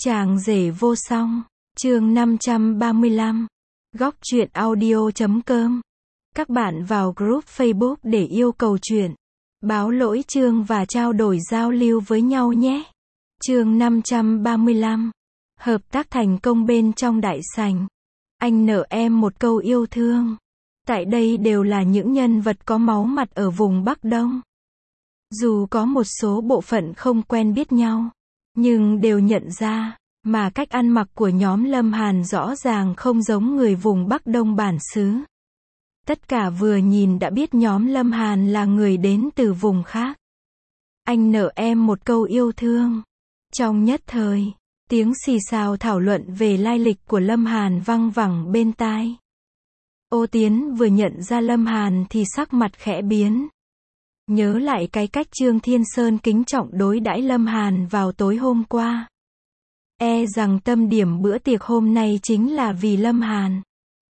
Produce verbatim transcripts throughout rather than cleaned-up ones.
Chàng rể vô song, chương năm trăm ba mươi lăm, góc truyện audio chấm com. Các bạn vào group Facebook để yêu cầu truyện, báo lỗi chương và trao đổi giao lưu với nhau nhé. Chương năm trăm ba mươi lăm, hợp tác thành công bên trong đại sảnh. Anh nợ em một câu yêu thương. Tại đây đều là những nhân vật có máu mặt ở vùng Bắc Đông. Dù có một số bộ phận không quen biết nhau, nhưng đều nhận ra, mà cách ăn mặc của nhóm Lâm Hàn rõ ràng không giống người vùng Bắc Đông bản xứ. Tất cả vừa nhìn đã biết nhóm Lâm Hàn là người đến từ vùng khác. Anh nợ em một câu yêu thương. Trong nhất thời, tiếng xì xào thảo luận về lai lịch của Lâm Hàn văng vẳng bên tai. Ô Tiến vừa nhận ra Lâm Hàn thì sắc mặt khẽ biến. Nhớ lại cái cách Trương Thiên Sơn kính trọng đối đãi Lâm Hàn vào tối hôm qua. E rằng tâm điểm bữa tiệc hôm nay chính là vì Lâm Hàn.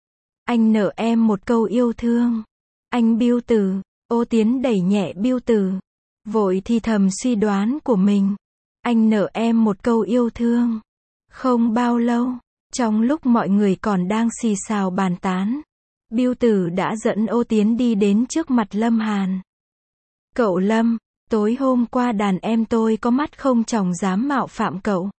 Anh nợ em một câu yêu thương. Anh Biêu Tử. Ô Tiến đẩy nhẹ Biêu Tử, vội thì thầm suy đoán của mình. Anh nợ em một câu yêu thương. Không bao lâu, trong lúc mọi người còn đang xì xào bàn tán, Biêu Tử đã dẫn Ô Tiến đi đến trước mặt Lâm Hàn. Cậu Lâm, tối hôm qua đàn em tôi có mắt không tròng dám mạo phạm cậu.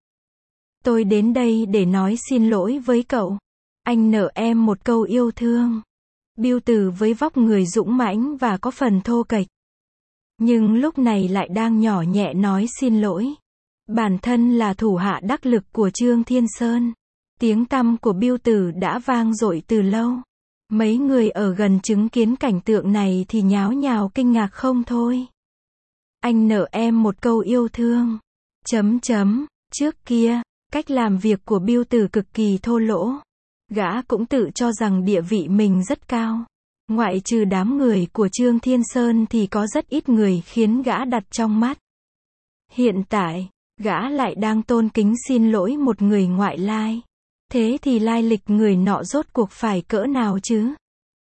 Tôi đến đây để nói xin lỗi với cậu. Anh nợ em một câu yêu thương. Biêu Tử với vóc người dũng mãnh và có phần thô kệch, nhưng lúc này lại đang nhỏ nhẹ nói xin lỗi. Bản thân là thủ hạ đắc lực của Trương Thiên Sơn, tiếng tăm của Biêu Tử đã vang dội từ lâu. Mấy người ở gần chứng kiến cảnh tượng này thì nháo nhào kinh ngạc không thôi. Anh nợ em một câu yêu thương. Chấm chấm, trước kia, cách làm việc của Biêu Tử cực kỳ thô lỗ. Gã cũng tự cho rằng địa vị mình rất cao. Ngoại trừ đám người của Trương Thiên Sơn thì có rất ít người khiến gã đặt trong mắt. Hiện tại, gã lại đang tôn kính xin lỗi một người ngoại lai. Thế thì lai lịch người nọ rốt cuộc phải cỡ nào chứ?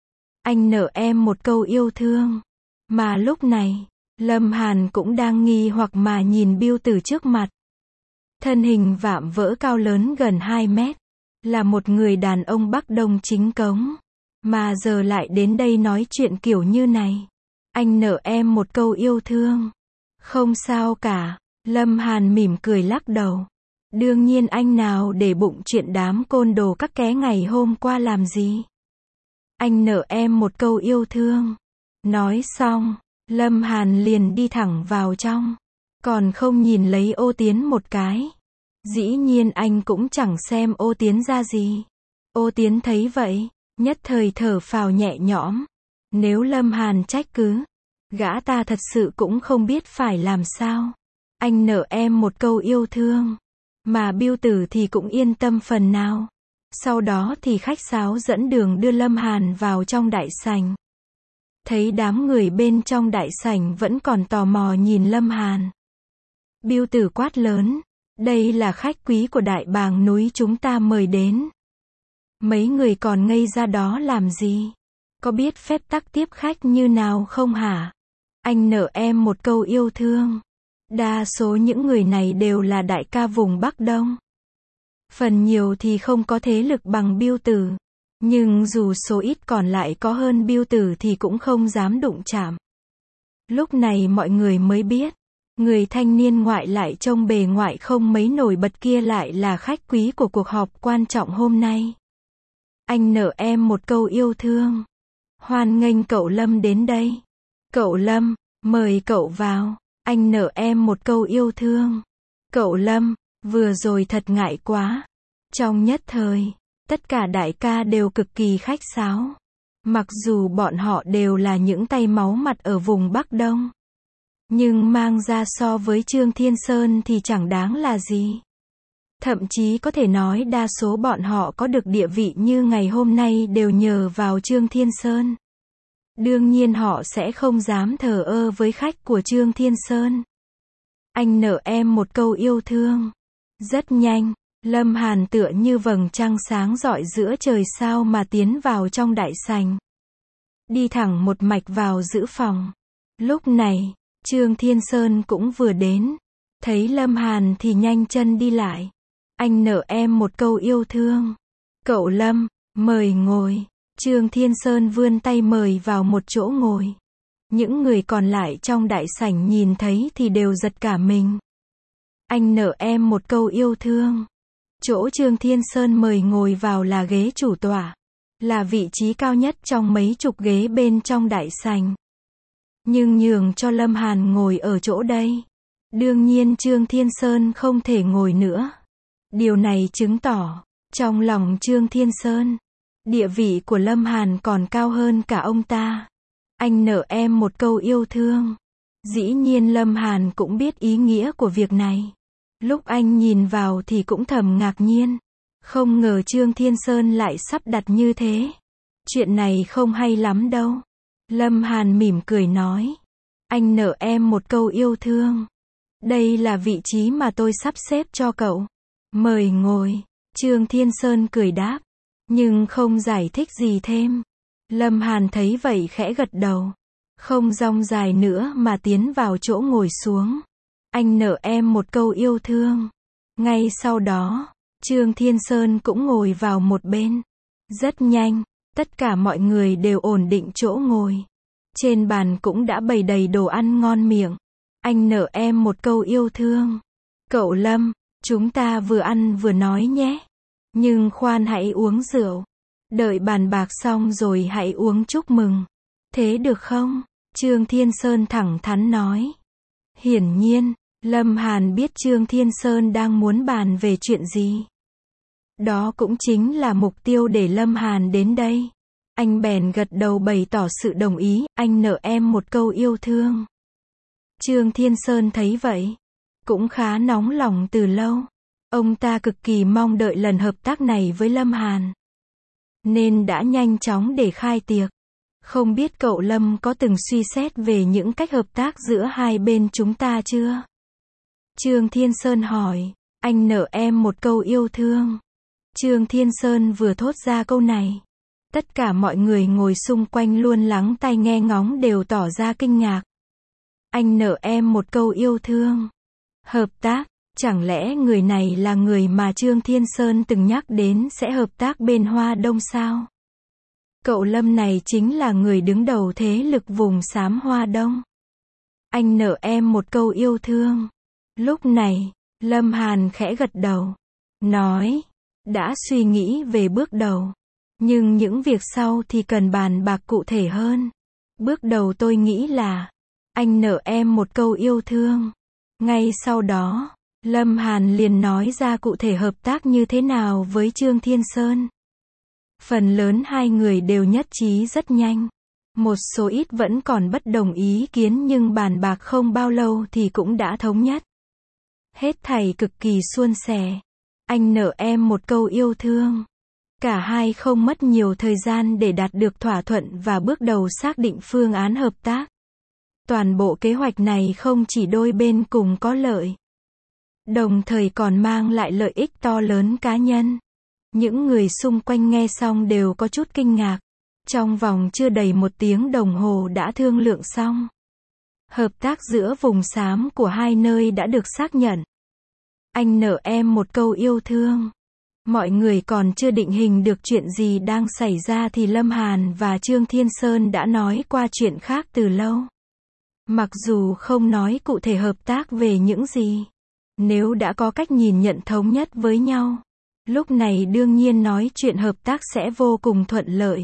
Anh nợ em một câu yêu thương. Mà lúc này, Lâm Hàn cũng đang nghi hoặc mà nhìn Biêu Tử trước mặt. Thân hình vạm vỡ cao lớn gần hai mét. Là một người đàn ông Bắc Đông chính cống. Mà giờ lại đến đây nói chuyện kiểu như này. Anh nợ em một câu yêu thương. Không sao cả. Lâm Hàn mỉm cười lắc đầu. Đương nhiên anh nào để bụng chuyện đám côn đồ các ké ngày hôm qua làm gì. Anh nợ em một câu yêu thương. Nói xong, Lâm Hàn liền đi thẳng vào trong. Còn không nhìn lấy Ô Tiến một cái. Dĩ nhiên anh cũng chẳng xem Ô Tiến ra gì. Ô Tiến thấy vậy, nhất thời thở phào nhẹ nhõm. Nếu Lâm Hàn trách cứ, gã ta thật sự cũng không biết phải làm sao. Anh nợ em một câu yêu thương. Mà Biêu Tử thì cũng yên tâm phần nào. Sau đó thì khách sáo dẫn đường đưa Lâm Hàn vào trong đại sảnh. Thấy đám người bên trong đại sảnh vẫn còn tò mò nhìn Lâm Hàn. Biêu Tử quát lớn. Đây là khách quý của đại bàng núi chúng ta mời đến. Mấy người còn ngây ra đó làm gì? Có biết phép tắc tiếp khách như nào không hả? Anh nợ em một câu yêu thương. Đa số những người này đều là đại ca vùng Bắc Đông. Phần nhiều thì không có thế lực bằng Biêu Tử. Nhưng dù số ít còn lại có hơn Biêu Tử thì cũng không dám đụng chạm. Lúc này mọi người mới biết. Người thanh niên ngoại lại trông bề ngoại không mấy nổi bật kia lại là khách quý của cuộc họp quan trọng hôm nay. Anh nợ em một câu yêu thương. Hoan nghênh cậu Lâm đến đây. Cậu Lâm, mời cậu vào. Anh nợ em một câu yêu thương. Cậu Lâm, vừa rồi thật ngại quá. Trong nhất thời, tất cả đại ca đều cực kỳ khách sáo. Mặc dù bọn họ đều là những tay máu mặt ở vùng Bắc Đông. Nhưng mang ra so với Trương Thiên Sơn thì chẳng đáng là gì. Thậm chí có thể nói đa số bọn họ có được địa vị như ngày hôm nay đều nhờ vào Trương Thiên Sơn. Đương nhiên họ sẽ không dám thờ ơ với khách của Trương Thiên Sơn. Anh nợ em một câu yêu thương. Rất nhanh, Lâm Hàn tựa như vầng trăng sáng rọi giữa trời sao mà tiến vào trong đại sảnh. Đi thẳng một mạch vào giữ phòng. Lúc này, Trương Thiên Sơn cũng vừa đến. Thấy Lâm Hàn thì nhanh chân đi lại. Anh nợ em một câu yêu thương. Cậu Lâm, mời ngồi. Trương Thiên Sơn vươn tay mời vào một chỗ ngồi. Những người còn lại trong đại sảnh nhìn thấy thì đều giật cả mình. Anh nợ em một câu yêu thương. Chỗ Trương Thiên Sơn mời ngồi vào là ghế chủ tọa, là vị trí cao nhất trong mấy chục ghế bên trong đại sảnh. Nhưng nhường cho Lâm Hàn ngồi ở chỗ đây. Đương nhiên Trương Thiên Sơn không thể ngồi nữa. Điều này chứng tỏ, trong lòng Trương Thiên Sơn, địa vị của Lâm Hàn còn cao hơn cả ông ta. Anh nợ em một câu yêu thương. Dĩ nhiên Lâm Hàn cũng biết ý nghĩa của việc này. Lúc anh nhìn vào thì cũng thầm ngạc nhiên. Không ngờ Trương Thiên Sơn lại sắp đặt như thế. Chuyện này không hay lắm đâu. Lâm Hàn mỉm cười nói. Anh nợ em một câu yêu thương. Đây là vị trí mà tôi sắp xếp cho cậu. Mời ngồi. Trương Thiên Sơn cười đáp. Nhưng không giải thích gì thêm. Lâm Hàn thấy vậy khẽ gật đầu. Không dong dài nữa mà tiến vào chỗ ngồi xuống. Anh nợ em một câu yêu thương. Ngay sau đó, Trương Thiên Sơn cũng ngồi vào một bên. Rất nhanh, tất cả mọi người đều ổn định chỗ ngồi. Trên bàn cũng đã bày đầy đồ ăn ngon miệng. Anh nợ em một câu yêu thương. Cậu Lâm, chúng ta vừa ăn vừa nói nhé. Nhưng khoan hãy uống rượu. Đợi bàn bạc xong rồi hãy uống chúc mừng. Thế được không? Trương Thiên Sơn thẳng thắn nói. Hiển nhiên, Lâm Hàn biết Trương Thiên Sơn đang muốn bàn về chuyện gì. Đó cũng chính là mục tiêu để Lâm Hàn đến đây. Anh bèn gật đầu bày tỏ sự đồng ý, anh nợ em một câu yêu thương. Trương Thiên Sơn thấy vậy, cũng khá nóng lòng từ lâu. Ông ta cực kỳ mong đợi lần hợp tác này với Lâm Hàn. Nên đã nhanh chóng để khai tiệc. Không biết cậu Lâm có từng suy xét về những cách hợp tác giữa hai bên chúng ta chưa? Trương Thiên Sơn hỏi, anh nợ em một câu yêu thương. Trương Thiên Sơn vừa thốt ra câu này. Tất cả mọi người ngồi xung quanh luôn lắng tai nghe ngóng đều tỏ ra kinh ngạc. Anh nợ em một câu yêu thương. Hợp tác, chẳng lẽ người này là người mà Trương Thiên Sơn từng nhắc đến sẽ hợp tác bên Hoa Đông sao? Cậu Lâm này chính là người đứng đầu thế lực vùng xám Hoa Đông. Anh nợ em một câu yêu thương. Lúc này, Lâm Hàn khẽ gật đầu. Nói, đã suy nghĩ về bước đầu. Nhưng những việc sau thì cần bàn bạc cụ thể hơn. Bước đầu tôi nghĩ là, anh nợ em một câu yêu thương. Ngay sau đó, Lâm Hàn liền nói ra cụ thể hợp tác như thế nào với Trương Thiên Sơn. Phần lớn hai người đều nhất trí rất nhanh. Một số ít vẫn còn bất đồng ý kiến nhưng bàn bạc không bao lâu thì cũng đã thống nhất. Hết thảy cực kỳ suôn sẻ. Anh nợ em một câu yêu thương. Cả hai không mất nhiều thời gian để đạt được thỏa thuận và bước đầu xác định phương án hợp tác. Toàn bộ kế hoạch này không chỉ đôi bên cùng có lợi, đồng thời còn mang lại lợi ích to lớn cá nhân. Những người xung quanh nghe xong đều có chút kinh ngạc. Trong vòng chưa đầy một tiếng đồng hồ đã thương lượng xong. Hợp tác giữa vùng xám của hai nơi đã được xác nhận. Anh nợ em một câu yêu thương. Mọi người còn chưa định hình được chuyện gì đang xảy ra thì Lâm Hàn và Trương Thiên Sơn đã nói qua chuyện khác từ lâu. Mặc dù không nói cụ thể hợp tác về những gì, nếu đã có cách nhìn nhận thống nhất với nhau, lúc này đương nhiên nói chuyện hợp tác sẽ vô cùng thuận lợi.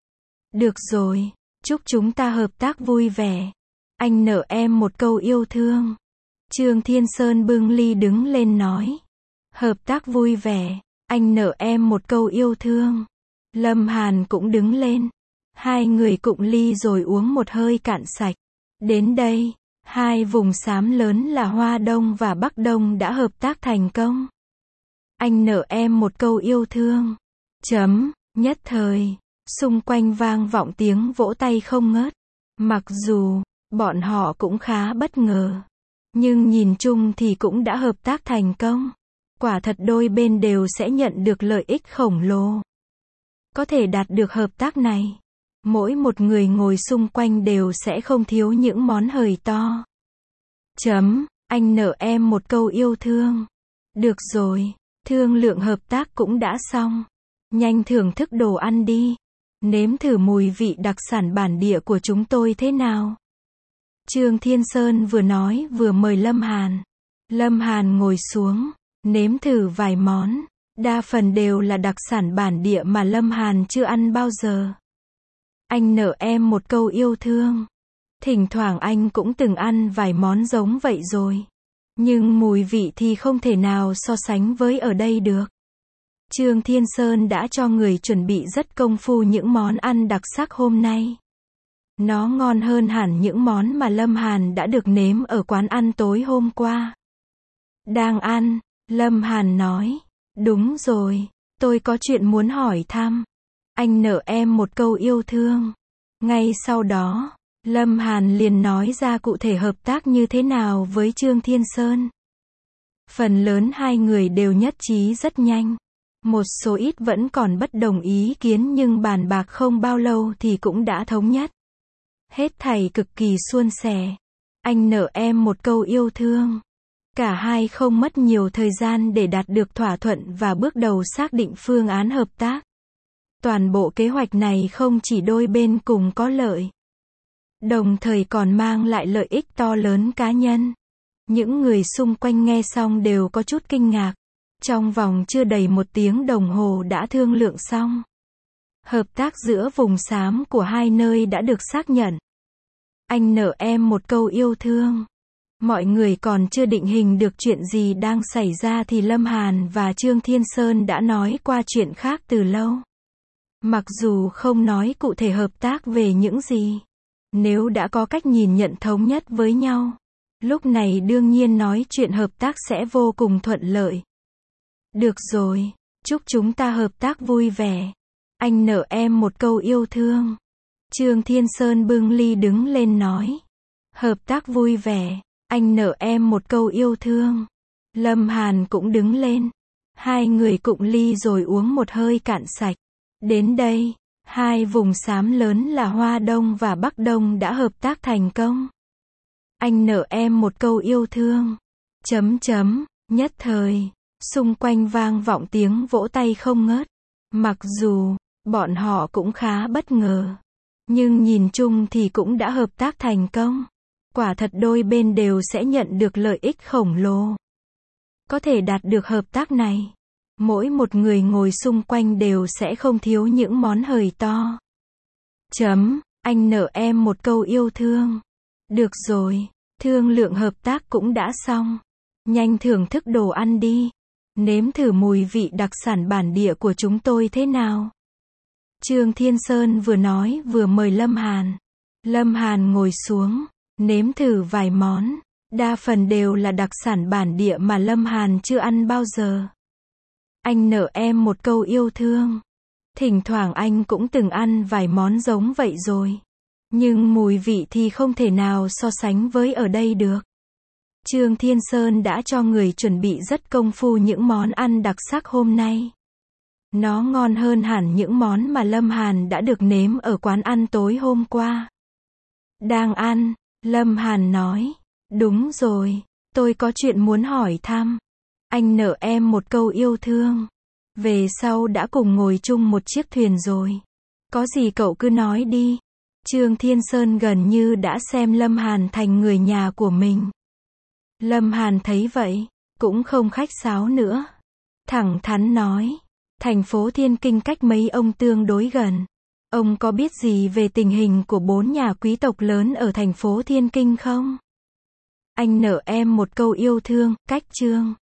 Được rồi, chúc chúng ta hợp tác vui vẻ. Anh nợ em một câu yêu thương. Trương Thiên Sơn bưng ly đứng lên nói. Hợp tác vui vẻ. Anh nợ em một câu yêu thương. Lâm Hàn cũng đứng lên. Hai người cụng ly rồi uống một hơi cạn sạch. Đến đây, hai vùng xám lớn là Hoa Đông và Bắc Đông đã hợp tác thành công. Anh nợ em một câu yêu thương. Chấm, nhất thời, xung quanh vang vọng tiếng vỗ tay không ngớt. Mặc dù, bọn họ cũng khá bất ngờ. Nhưng nhìn chung thì cũng đã hợp tác thành công. Quả thật đôi bên đều sẽ nhận được lợi ích khổng lồ. Có thể đạt được hợp tác này, mỗi một người ngồi xung quanh đều sẽ không thiếu những món hời to. Chấm, anh nợ em một câu yêu thương. Được rồi, Thương lượng hợp tác cũng đã xong. Nhanh thưởng thức đồ ăn đi. Nếm thử mùi vị đặc sản bản địa của chúng tôi thế nào. Trương Thiên Sơn vừa nói vừa mời Lâm Hàn. Lâm Hàn ngồi xuống, nếm thử vài món. Đa phần đều là đặc sản bản địa mà Lâm Hàn chưa ăn bao giờ. Anh nợ em một câu yêu thương. Thỉnh thoảng anh cũng từng ăn vài món giống vậy rồi. Nhưng mùi vị thì không thể nào so sánh với ở đây được. Trương Thiên Sơn đã cho người chuẩn bị rất công phu những món ăn đặc sắc hôm nay. Nó ngon hơn hẳn những món mà Lâm Hàn đã được nếm ở quán ăn tối hôm qua. Đang ăn, Lâm Hàn nói. Đúng rồi, tôi có chuyện muốn hỏi thăm. Anh nợ em một câu yêu thương. Ngay sau đó, Lâm Hàn liền nói ra cụ thể hợp tác như thế nào với Trương Thiên Sơn. Phần lớn hai người đều nhất trí rất nhanh. Một số ít vẫn còn bất đồng ý kiến nhưng bàn bạc không bao lâu thì cũng đã thống nhất. Hết thảy cực kỳ suôn sẻ. Anh nợ em một câu yêu thương. Cả hai không mất nhiều thời gian để đạt được thỏa thuận và bước đầu xác định phương án hợp tác. Toàn bộ kế hoạch này không chỉ đôi bên cùng có lợi, đồng thời còn mang lại lợi ích to lớn cá nhân. Những người xung quanh nghe xong đều có chút kinh ngạc. Trong vòng chưa đầy một tiếng đồng hồ đã thương lượng xong. Hợp tác giữa vùng xám của hai nơi đã được xác nhận. Anh nợ em một câu yêu thương. Mọi người còn chưa định hình được chuyện gì đang xảy ra thì Lâm Hàn và Trương Thiên Sơn đã nói qua chuyện khác từ lâu. Mặc dù không nói cụ thể hợp tác về những gì, nếu đã có cách nhìn nhận thống nhất với nhau, lúc này đương nhiên nói chuyện hợp tác sẽ vô cùng thuận lợi. Được rồi, chúc chúng ta hợp tác vui vẻ. Anh nợ em một câu yêu thương. Trương Thiên Sơn bưng ly đứng lên nói. Hợp tác vui vẻ. Anh nợ em một câu yêu thương. Lâm Hàn cũng đứng lên. Hai người cụng ly rồi uống một hơi cạn sạch. Đến đây, hai vùng xám lớn là Hoa Đông và Bắc Đông đã hợp tác thành công. Anh nợ em một câu yêu thương. Chấm chấm, nhất thời, xung quanh vang vọng tiếng vỗ tay không ngớt. Mặc dù, bọn họ cũng khá bất ngờ. Nhưng nhìn chung thì cũng đã hợp tác thành công. Quả thật đôi bên đều sẽ nhận được lợi ích khổng lồ. Có thể đạt được hợp tác này, mỗi một người ngồi xung quanh đều sẽ không thiếu những món hời to. Chấm, anh nợ em một câu yêu thương. Được rồi, thương lượng hợp tác cũng đã xong. Nhanh thưởng thức đồ ăn đi. Nếm thử mùi vị đặc sản bản địa của chúng tôi thế nào. Trương Thiên Sơn vừa nói vừa mời Lâm Hàn. Lâm Hàn ngồi xuống, nếm thử vài món. Đa phần đều là đặc sản bản địa mà Lâm Hàn chưa ăn bao giờ. Anh nợ em một câu yêu thương. Thỉnh thoảng anh cũng từng ăn vài món giống vậy rồi. Nhưng mùi vị thì không thể nào so sánh với ở đây được. Trương Thiên Sơn đã cho người chuẩn bị rất công phu những món ăn đặc sắc hôm nay. Nó ngon hơn hẳn những món mà Lâm Hàn đã được nếm ở quán ăn tối hôm qua. Đang ăn, Lâm Hàn nói. Đúng rồi, tôi có chuyện muốn hỏi thăm. Anh nợ em một câu yêu thương. Về sau đã cùng ngồi chung một chiếc thuyền rồi. Có gì cậu cứ nói đi. Trương Thiên Sơn gần như đã xem Lâm Hàn thành người nhà của mình. Lâm Hàn thấy vậy, cũng không khách sáo nữa. Thẳng thắn nói. Thành phố Thiên Kinh cách mấy ông tương đối gần. Ông có biết gì về tình hình của bốn nhà quý tộc lớn ở thành phố Thiên Kinh không? Anh nợ em một câu yêu thương, cách Trương